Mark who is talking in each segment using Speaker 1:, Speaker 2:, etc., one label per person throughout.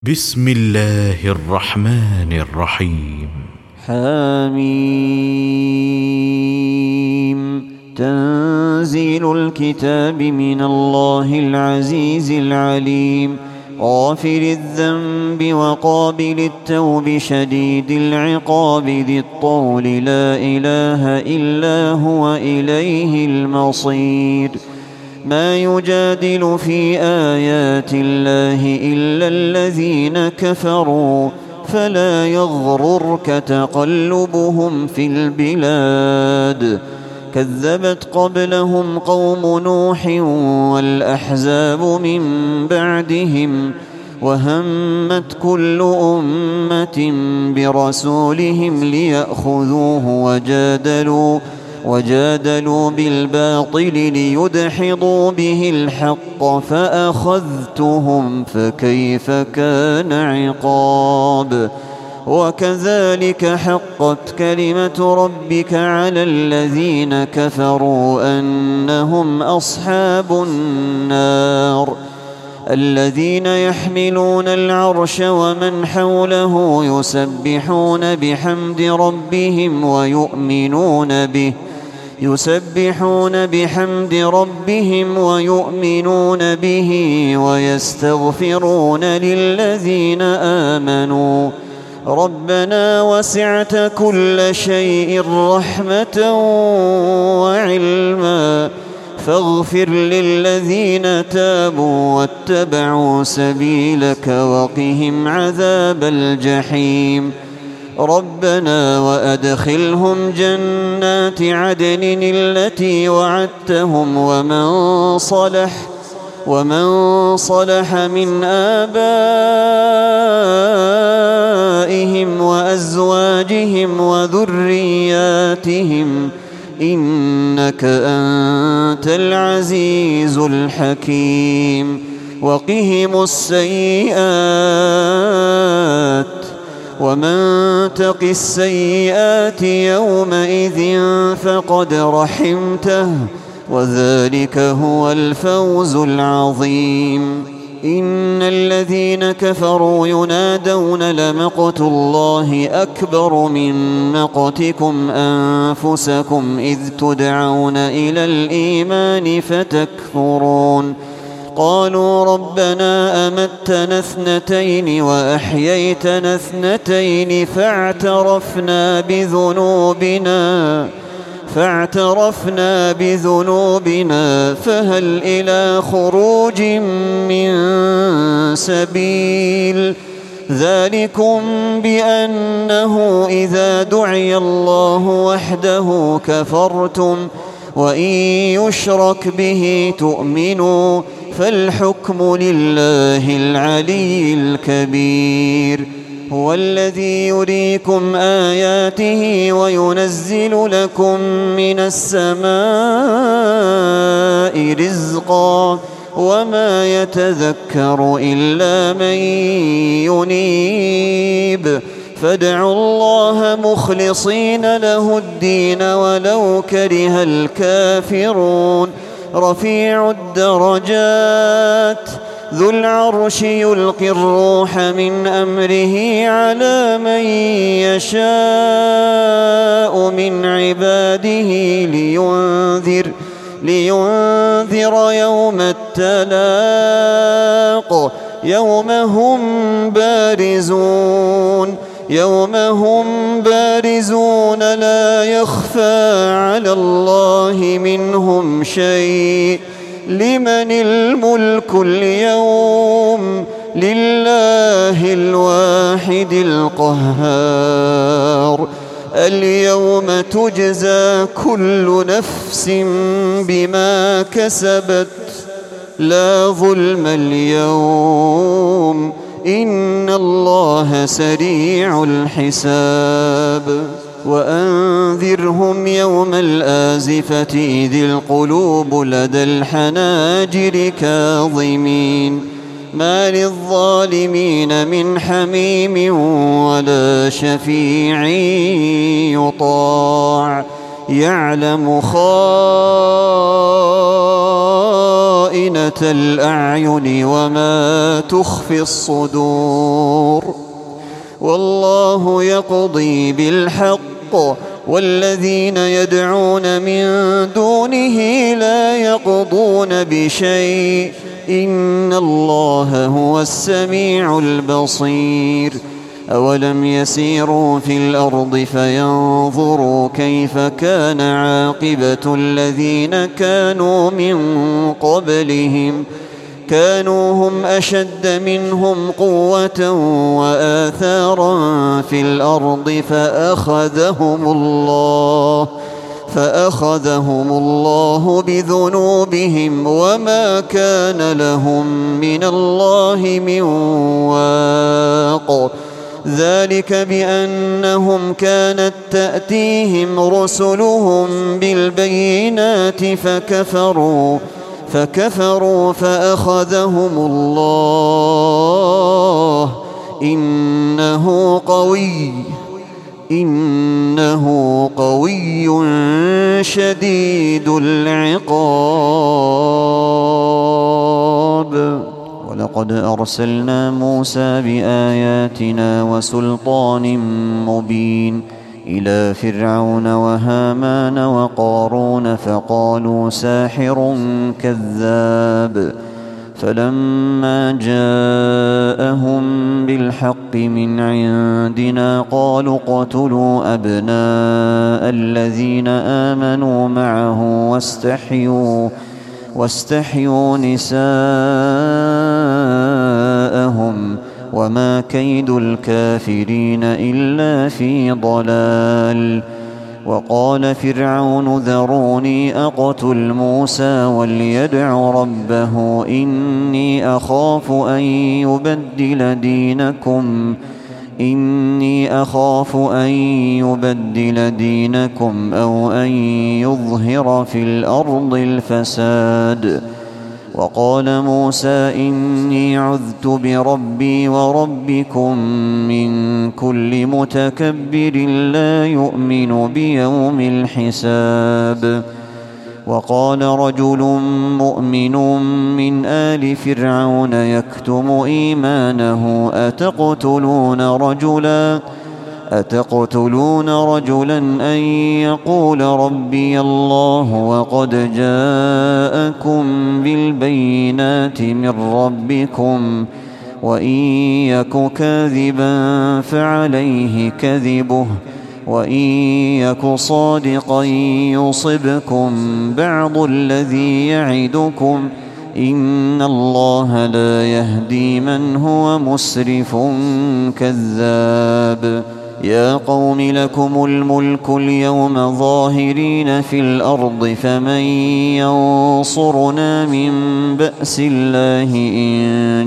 Speaker 1: بسم الله الرحمن الرحيم.
Speaker 2: حميم. تنزيل الكتاب من الله العزيز العليم، غافر الذنب وقابل التوب شديد العقاب ذي الطول، لا إله إلا هو إليه المصير. ما يجادل في آيات الله إلا الذين كفروا، فلا يغررك تقلبهم في البلاد. كذبت قبلهم قوم نوح والأحزاب من بعدهم، وهمت كل أمة برسولهم ليأخذوه وجادلوا بالباطل ليدحضوا به الحق، فأخذتهم فكيف كان عقاب. وكذلك حقت كلمة ربك على الذين كفروا أنهم أصحاب النار. الذين يحملون العرش ومن حوله يسبحون بحمد ربهم ويؤمنون به ويستغفرون للذين آمنوا. ربنا وسعت كل شيء رحمة وعلما، فاغفر للذين تابوا واتبعوا سبيلك وقهم عذاب الجحيم. ربنا وأدخلهم جنات عدن التي وعدتهم ومن صلح من آبائهم وأزواجهم وذرياتهم، إنك أنت العزيز الحكيم. وقهم السيئات، ومن تق السيئات يومئذ فقد رحمته، وذلك هو الفوز العظيم. إن الذين كفروا ينادون لمقت الله أكبر من مقتكم أنفسكم إذ تدعون إلى الإيمان فتكفرون. قالوا ربنا أمتنا اثنتين وأحييتنا اثنتين فاعترفنا بذنوبنا فهل إلى خروج من سبيل. ذلكم بأنه إذا دعي الله وحده كفرتم، وإن يشرك به تؤمنوا، فالحكم لله العلي الكبير. هو الذي يريكم آياته وينزل لكم من السماء رزقا، وما يتذكر إلا من ينيب. فادعوا الله مخلصين له الدين ولو كره الكافرون. رفيع الدرجات ذو العرش يلقي الروح من أمره على من يشاء من عباده لينذر يوم التلاق، يوم هم بارزون لا يخفى على الله منهم شيء. لمن الملك اليوم؟ لله الواحد القهار. اليوم تجزى كل نفس بما كسبت، لا ظلم اليوم، إن الله سريع الحساب. وأنذرهم يوم الآزفة إذ القلوب لدى الحناجر كاظمين، ما للظالمين من حميم ولا شفيع يطاع. يعلم خائنة خائنة الأعين وما تخفي الصدور. والله يقضي بالحق والذين يدعون من دونه لا يقضون بشيء إن الله هو السميع البصير. أولم يسيروا في الأرض فينظروا كيف كان عاقبة الذين كانوا من قبلهم كانوا هم أشد منهم قوة وآثارا في الأرض فأخذهم الله بذنوبهم وما كان لهم من الله من واق. ذلك بأنهم كانت تأتيهم رسلهم بالبينات فكفروا فأخذهم الله إنه قوي شديد العقاب. ولقد أرسلنا موسى بآياتنا وسلطان مبين إلى فرعون وهامان وقارون فقالوا ساحر كذاب. فلما جاءهم بالحق من عندنا قالوا اقتلوا أبناء الذين آمنوا معه واستحيوا نساءهم وما كيد الكافرين إلا في ضلال. وقال فرعون ذروني أقتل موسى وليدع ربه إني أخاف أن يبدل دينكم أو أن يظهر في الأرض الفساد. وقال موسى إني عذت بربي وربكم من كل متكبر لا يؤمن بيوم الحساب. وقال رجل مؤمن من آل فرعون يكتم إيمانه أتقتلون رجلا أن يقول ربي الله وقد جاءكم بالبينات من ربكم وإن يك كاذبا فعليه كذبه وإن يك صادقا يصبكم بعض الذي يعدكم إن الله لا يهدي من هو مسرف كذاب. يا قوم لكم الملك اليوم ظاهرين في الأرض فمن ينصرنا من بأس الله إن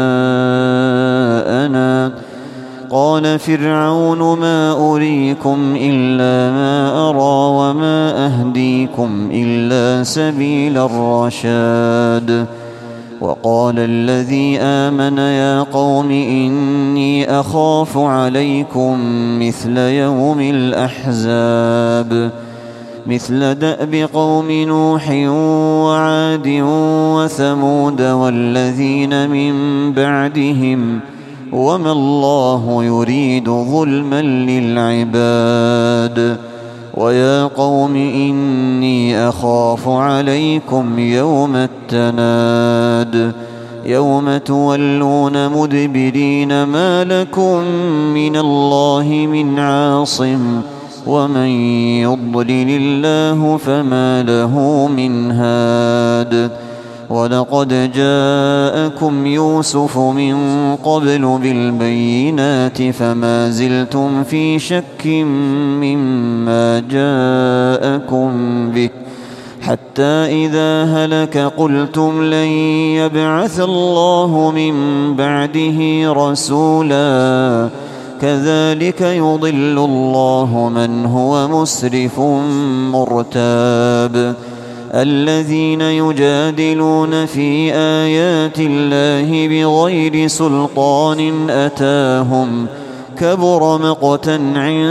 Speaker 2: جاءنا. قال فرعون ما أريكم إلا ما أرى وما أهديكم إلا سبيل الرشاد. وقال الذي آمن يا قوم إني أخاف عليكم مثل يوم الأحزاب مثل دأب قوم نوح وعاد وثمود والذين من بعدهم وما الله يريد ظلما للعباد. ويا قوم إني أخاف عليكم يوم التناد يوم تولون مدبرين ما لكم من الله من عاصم ومن يضلل الله فما له من هاد. ولقد جاءكم يوسف من قبل بالبينات فما زلتم في شك مما جاءكم به حتى إذا هلك قلتم لن يبعث الله من بعده رسولا كذلك يضل الله من هو مسرف مرتاب. الذين يجادلون في آيات الله بغير سلطان أتاهم كبر مقتا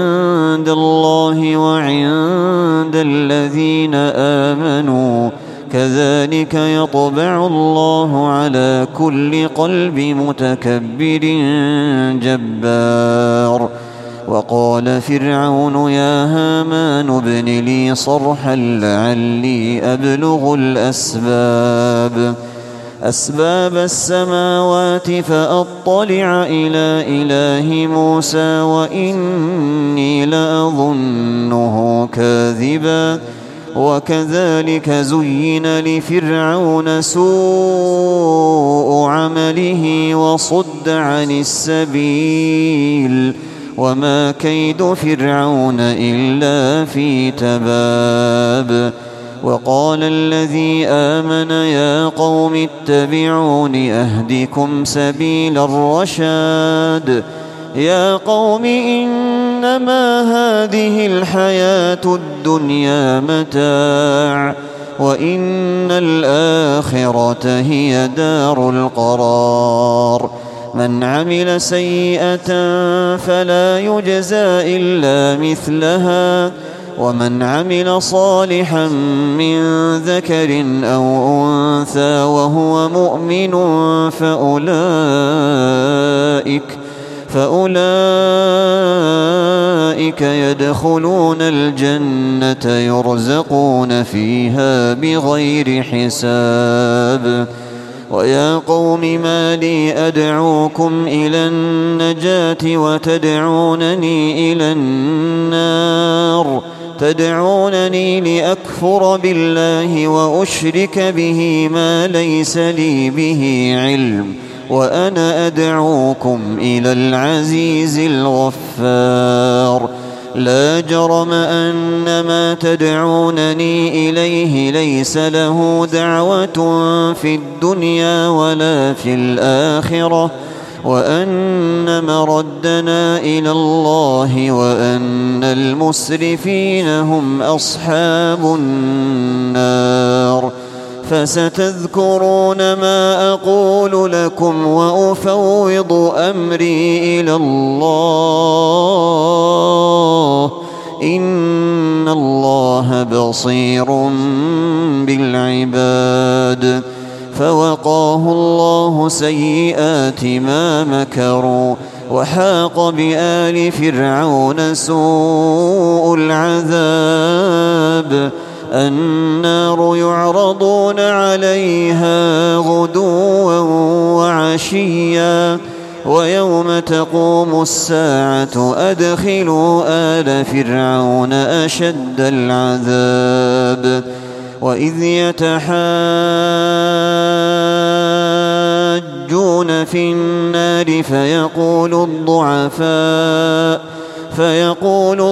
Speaker 2: عند الله وعند الذين آمنوا كذلك يطبع الله على كل قلب متكبر جبار. وقال فرعون يا هامان ابن لي صرحا لعلي أبلغ أسباب السماوات فأطلع إلى إله موسى وإني لأظنه كاذبا. وكذلك زين لفرعون سوء عمله وصد عن السبيل وما كيد فرعون إلا في تباب. وقال الذي آمن يا قوم اتبعون أهدكم سبيل الرشاد. يا قوم إنما هذه الحياة الدنيا متاع وإن الآخرة هي دار القرار. من عمل سيئة فلا يجزى إلا مثلها ومن عمل صالحا من ذكر أو أنثى وهو مؤمن فأولئك يدخلون الجنة يرزقون فيها بغير حساب. ويا قوم ما لي أدعوكم إلى النجاة وتدعونني إلى النار. تدعونني لأكفر بالله وأشرك به ما ليس لي به علم وأنا أدعوكم إلى العزيز الغفار. لا جرم أن ما تدعونني إليه ليس له دعوة في الدنيا ولا في الآخرة وأن مردنا إلى الله وأن المسرفين هم أصحاب النار. فستذكرون ما أقول لكم وأفوض أمري إلى الله إن الله بصير بالعباد. فوقاه الله سيئات ما مكروا وحاق بآل فرعون سوء العذاب. النار يعرضون عليها غدوا وعشيا ويوم تقوم الساعة أدخلوا آل فرعون أشد العذاب. وإذ يتحاجون في النار فيقول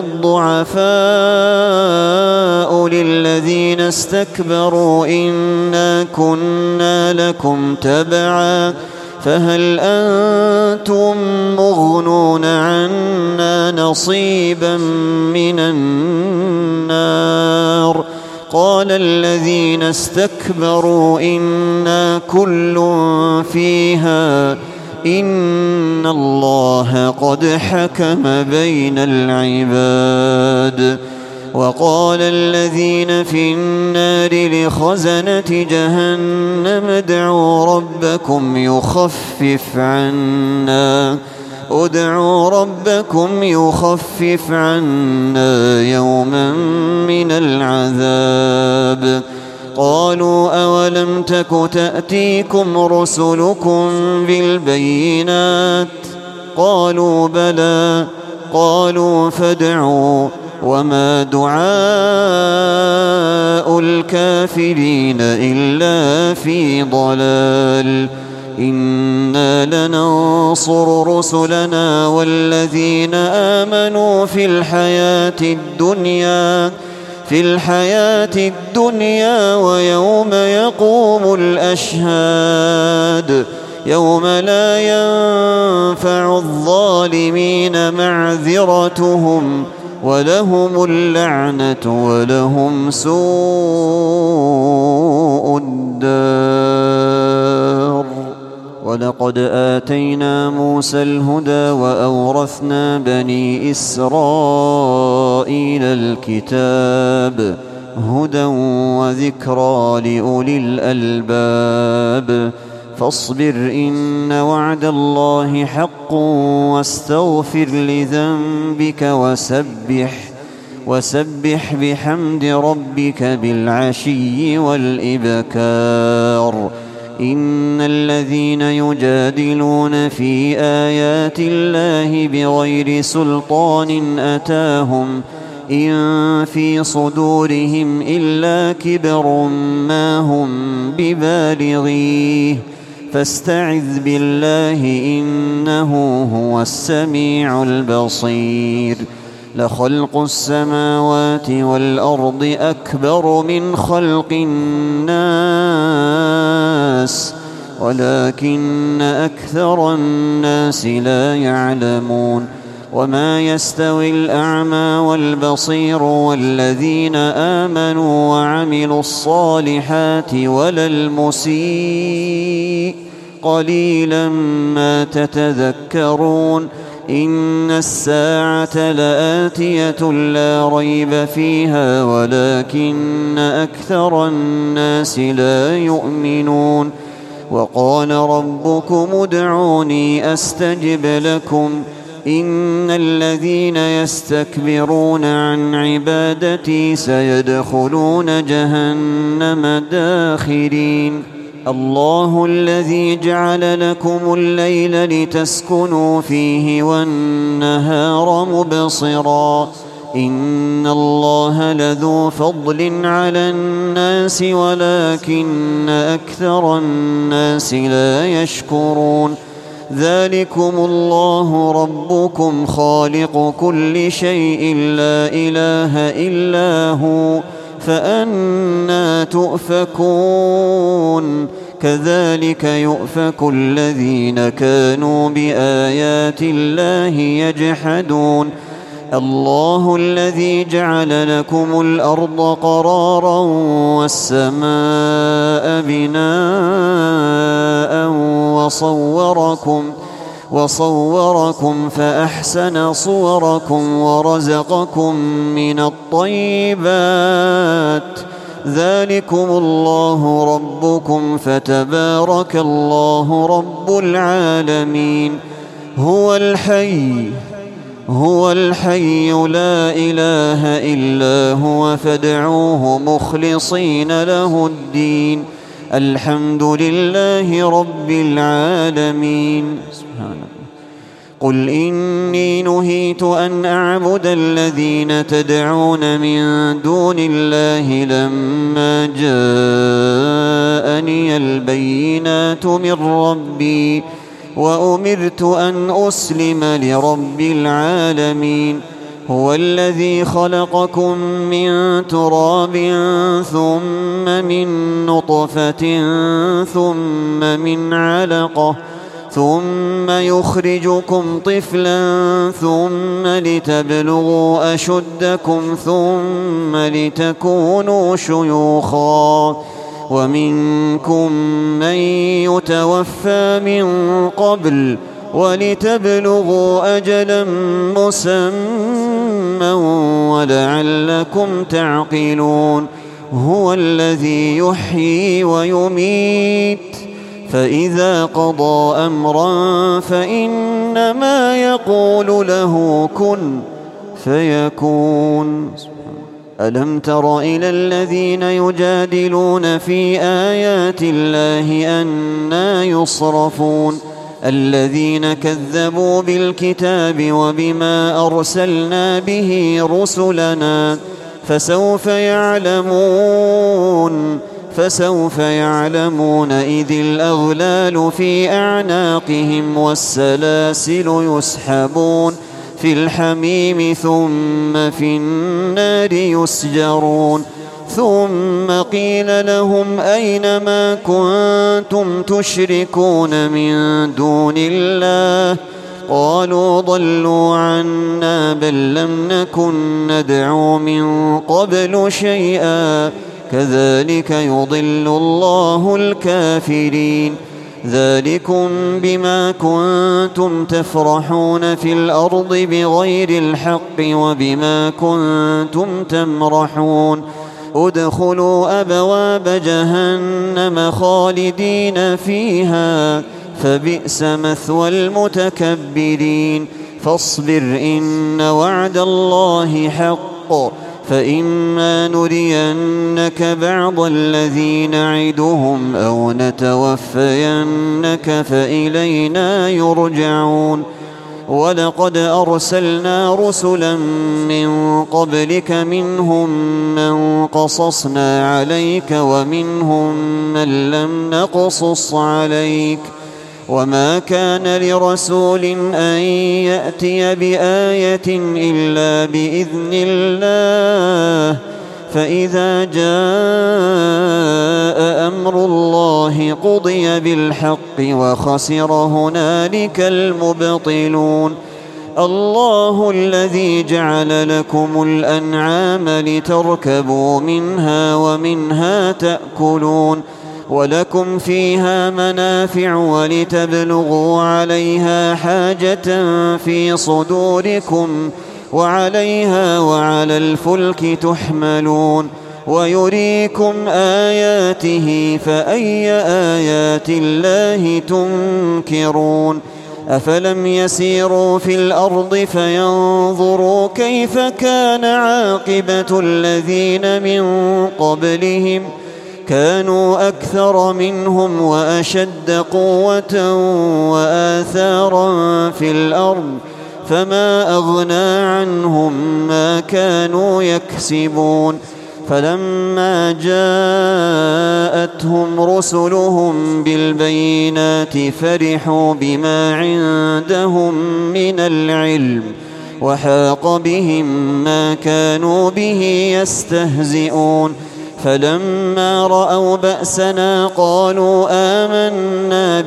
Speaker 2: الضعفاء للذين استكبروا إنا كنا لكم تبعا فهل أنتم مغنون عنا نصيبا من النار. قال الذين استكبروا إنا كل فيها إن الله قد حكم بين العباد. وقال الذين في النار لخزنة جهنم ادعوا ربكم يخفف عنا يوما من العذاب. قالوا أولم تك تأتيكم رسلكم بالبينات قالوا بلى قالوا فادعوا وما دعاء الكافرين إلا في ضلال. إنا لننصر رسلنا والذين آمنوا في الحياة الدنيا ويوم يقوم الأشهاد يوم لا ينفع الظالمين معذرتهم ولهم اللعنة ولهم سوء الدار. ولقد آتينا موسى الهدى وأورثنا بني إسرائيل الكتاب هدى وذكرى لأولي الألباب. فاصبر إن وعد الله حق واستغفر لذنبك وسبح بحمد ربك بالعشي والإبكار. إن الذين يجادلون في آيات الله بغير سلطان أتاهم إن في صدورهم إلا كبر ما هم ببالغيه فاستعذ بالله إنه هو السميع البصير. لخلق السماوات والأرض أكبر من خلق الناس ولكن أكثر الناس لا يعلمون. وما يستوي الأعمى والبصير والذين آمنوا وعملوا الصالحات ولا المسيء قليلا ما تتذكرون. إن الساعة لآتية لا ريب فيها ولكن أكثر الناس لا يؤمنون. وقال ربكم ادعوني أستجب لكم إن الذين يستكبرون عن عبادتي سيدخلون جهنم داخرين. الله الذي جعل لكم الليل لتسكنوا فيه والنهار مبصرا إن الله لذو فضل على الناس ولكن أكثر الناس لا يشكرون. ذلكم الله ربكم خالق كل شيء لا إله إلا هو فأنى تؤفكون. كذلك يؤفك الذين كانوا بآيات الله يجحدون. الله الذي جعل لكم الأرض قرارا والسماء بناء وصوركم فأحسن صوركم ورزقكم من الطيبات. ذلكم الله ربكم فتبارك الله رب العالمين. هو الحي لا إله إلا هو فادعوه مخلصين له الدين. الحمد لله رب العالمين. قل إني نهيت أن أعبد الذين تدعون من دون الله لما جاءني البينات من ربي وأمرت أن أسلم لرب العالمين. هو الذي خلقكم من تراب ثم من نطفة ثم من علقة ثم يخرجكم طفلا ثم لتبلغوا أشدكم ثم لتكونوا شيوخا ومنكم من يتوفى من قبل ولتبلغوا أجلا مسمى ولعلكم تعقلون. هو الذي يحيي ويميت فإذا قضى أمرا فإنما يقول له كن فيكون. ألم تر إلى الذين يجادلون في آيات الله أنى يصرفون الذين كذبوا بالكتاب وبما أرسلنا به رسلنا فسوف يعلمون إذ الأغلال في أعناقهم والسلاسل يسحبون في الحميم ثم في النار يسجرون. ثم قيل لهم أين ما كنتم تشركون من دون الله قالوا ضلوا عنا بل لم نكن ندعو من قبل شيئا كذلك يضل الله الكافرين. ذلكم بما كنتم تفرحون في الأرض بغير الحق وبما كنتم تمرحون ادخلوا أبواب جهنم خالدين فيها فبئس مثوى المتكبرين فاصبر إن وعد الله حق فإما نرينك بعض الذي نعدهم أو نتوفينك فإلينا يرجعون ولقد أرسلنا رسلا من قبلك منهم من قصصنا عليك ومنهم من لم نقصص عليك وما كان لرسول أن يأتي بآية إلا بإذن الله فإذا جاء أمر الله قضي بالحق وخسر هنالك المبطلون الله الذي جعل لكم الأنعام لتركبوا منها ومنها تأكلون ولكم فيها منافع ولتبلغوا عليها حاجة في صدوركم وعليها وعلى الفلك تحملون ويريكم آياته فأي آيات الله تنكرون أفلم يسيروا في الأرض فينظروا كيف كان عاقبة الذين من قبلهم كانوا أكثر منهم وأشد قوة وآثارا في الأرض فما أغنى عنهم ما كانوا يكسبون فلما جاءتهم رسلهم بالبينات فرحوا بما عندهم من العلم وحاق بهم ما كانوا به يستهزئون فلما رأوا بأسنا قالوا آمنا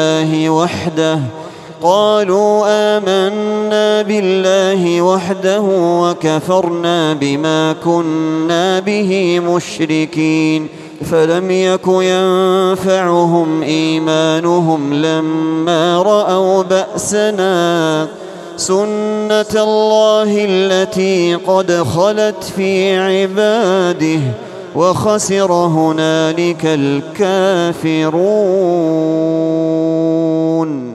Speaker 2: بالله وحده وكفرنا بما كنا به مشركين فلم يك ينفعهم إيمانهم لما رأوا بأسنا سنة الله التي قد خلت في عباده وخسر هنالك الكافرون.